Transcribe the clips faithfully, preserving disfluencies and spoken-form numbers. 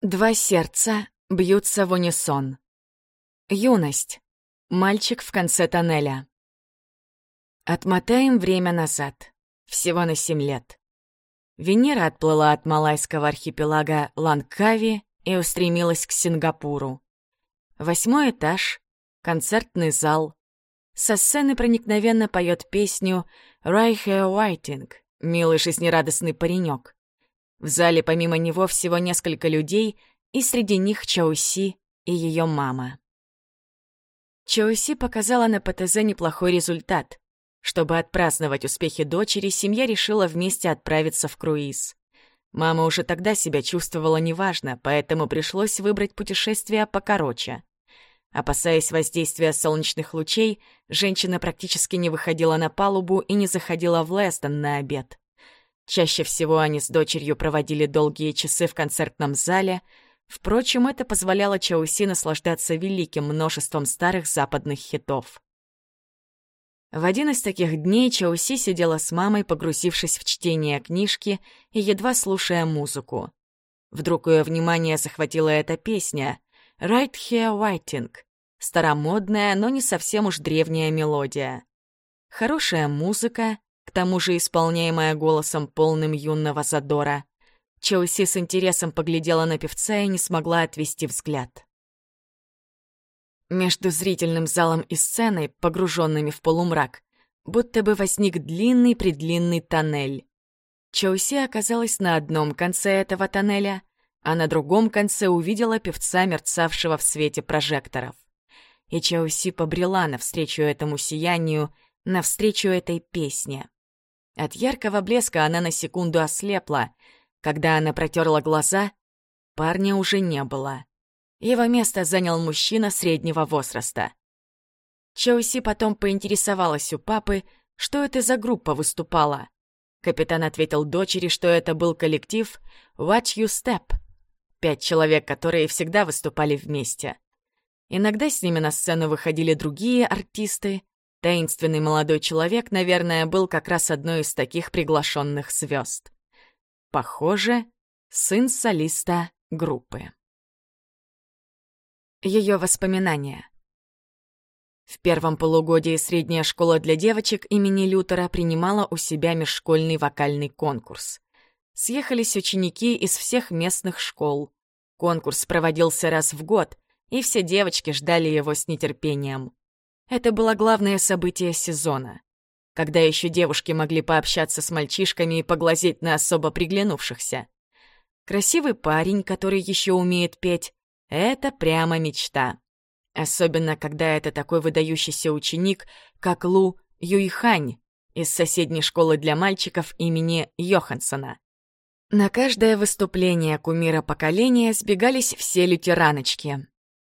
Два сердца бьются в унисон. Юность. Мальчик в конце тоннеля. Отмотаем время назад. Всего на семь лет. Венера отплыла от малайского архипелага Лангкави и устремилась к Сингапуру. Восьмой этаж, концертный зал. Со сцены проникновенно поет песню «Райхе Уайтинг», милый жизнерадостный паренек. В зале помимо него всего несколько людей, и среди них Чоуси и ее мама. Чоуси показала на ПТЗ неплохой результат. Чтобы отпраздновать успехи дочери, семья решила вместе отправиться в круиз. Мама уже тогда себя чувствовала неважно, поэтому пришлось выбрать путешествие покороче. Опасаясь воздействия солнечных лучей, женщина практически не выходила на палубу и не заходила в Лэстон на обед. Чаще всего они с дочерью проводили долгие часы в концертном зале. Впрочем, это позволяло Чоуси наслаждаться великим множеством старых западных хитов. В один из таких дней Чоуси сидела с мамой, погрузившись в чтение книжки и едва слушая музыку. Вдруг ее внимание захватила эта песня «Right Here Waiting», старомодная, но не совсем уж древняя мелодия. Хорошая музыка, к тому же исполняемая голосом, полным юного задора. Чоуси с интересом поглядела на певца и не смогла отвести взгляд. Между зрительным залом и сценой, погруженными в полумрак, будто бы возник длинный-предлинный тоннель. Чоуси оказалась на одном конце этого тоннеля, а на другом конце увидела певца, мерцавшего в свете прожекторов. И Чоуси побрела навстречу этому сиянию, навстречу этой песне. От яркого блеска она на секунду ослепла. Когда она протерла глаза, парня уже не было. Его место занял мужчина среднего возраста. Чоуси потом поинтересовалась у папы, что это за группа выступала. Капитан ответил дочери, что это был коллектив «Watch You Step», пять человек, которые всегда выступали вместе. Иногда с ними на сцену выходили другие артисты. Таинственный молодой человек, наверное, был как раз одной из таких приглашенных звезд. Похоже, сын солиста группы. Ее воспоминания. В первом полугодии средняя школа для девочек имени Лютера принимала у себя межшкольный вокальный конкурс. Съехались ученики из всех местных школ. Конкурс проводился раз в год, и все девочки ждали его с нетерпением. Это было главное событие сезона, когда еще девушки могли пообщаться с мальчишками и поглазеть на особо приглянувшихся. Красивый парень, который еще умеет петь, — это прямо мечта. Особенно, когда это такой выдающийся ученик, как Лу Юйхань из соседней школы для мальчиков имени Йоханссона. На каждое выступление кумира поколения сбегались все лютераночки.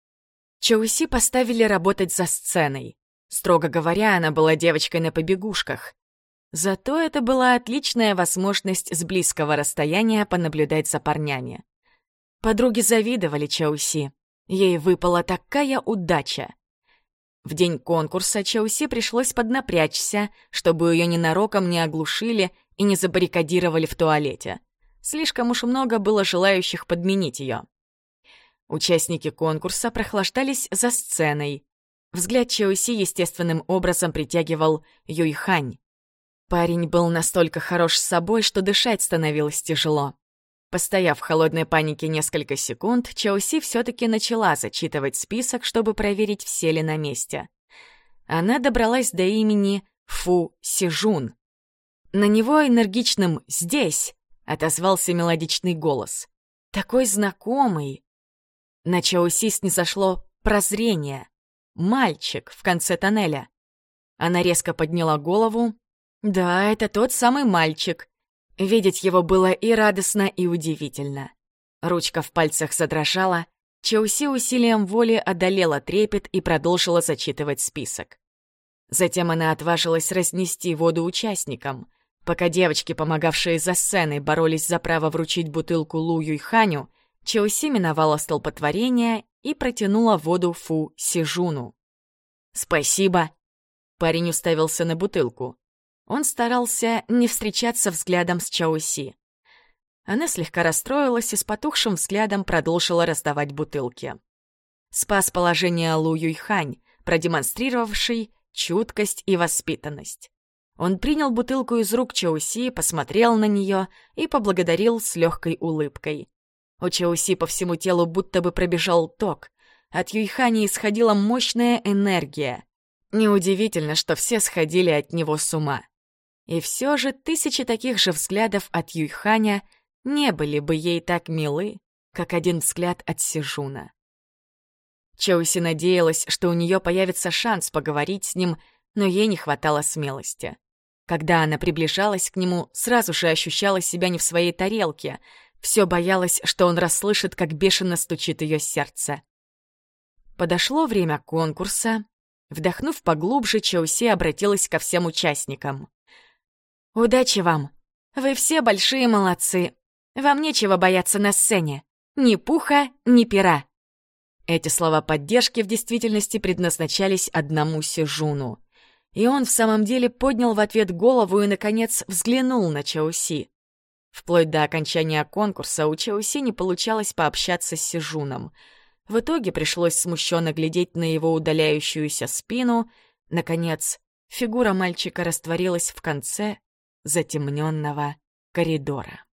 Чоуси поставили работать за сценой. Строго говоря, она была девочкой на побегушках. Зато это была отличная возможность с близкого расстояния понаблюдать за парнями. Подруги завидовали Чоуси. Ей выпала такая удача. В день конкурса Чоуси пришлось поднапрячься, чтобы ее ненароком не оглушили и не забаррикадировали в туалете. Слишком уж много было желающих подменить ее. Участники конкурса прохлаждались за сценой. Взгляд Чоуси естественным образом притягивал Юйхань. Парень был настолько хорош с собой, что дышать становилось тяжело. Постояв в холодной панике несколько секунд, Чоуси все-таки начала зачитывать список, чтобы проверить, все ли на месте. Она добралась до имени Фу Сижун. На него энергичным «здесь» отозвался мелодичный голос. Такой знакомый. На Чоуси снизошло прозрение. Мальчик в конце тоннеля. Она резко подняла голову. Да, это тот самый мальчик. Видеть его было и радостно, и удивительно. Ручка в пальцах задрожала. Чоуси усилием воли одолела трепет и продолжила зачитывать список. Затем она отважилась разнести воду участникам. Пока девочки, помогавшие за сценой, боролись за право вручить бутылку Лу Юйханю, Чоуси миновала столпотворение и протянула воду Фу Сижуну. «Спасибо!» Парень уставился на бутылку. Он старался не встречаться взглядом с Чоуси. Она слегка расстроилась и с потухшим взглядом продолжила раздавать бутылки. Спас положение Лу Юйхань, продемонстрировавший чуткость и воспитанность. Он принял бутылку из рук Чоуси, посмотрел на нее и поблагодарил с легкой улыбкой. У Чоуси по всему телу будто бы пробежал ток. От Юйханя исходила мощная энергия. Неудивительно, что все сходили от него с ума. И все же тысячи таких же взглядов от Юйханя не были бы ей так милы, как один взгляд от Сижуна. Чоуси надеялась, что у нее появится шанс поговорить с ним, но ей не хватало смелости. Когда она приближалась к нему, сразу же ощущала себя не в своей тарелке. Все боялась, что он расслышит, как бешено стучит ее сердце. Подошло время конкурса. Вдохнув поглубже, Чоуси обратилась ко всем участникам. «Удачи вам! Вы все большие молодцы! Вам нечего бояться на сцене! Ни пуха, ни пера!» Эти слова поддержки в действительности предназначались одному Сижуну. И он в самом деле поднял в ответ голову и, наконец, взглянул на Чоуси. Вплоть до окончания конкурса у Чоуси не получалось пообщаться с Сижуном. В итоге пришлось смущенно глядеть на его удаляющуюся спину. Наконец, фигура мальчика растворилась в конце затемненного коридора.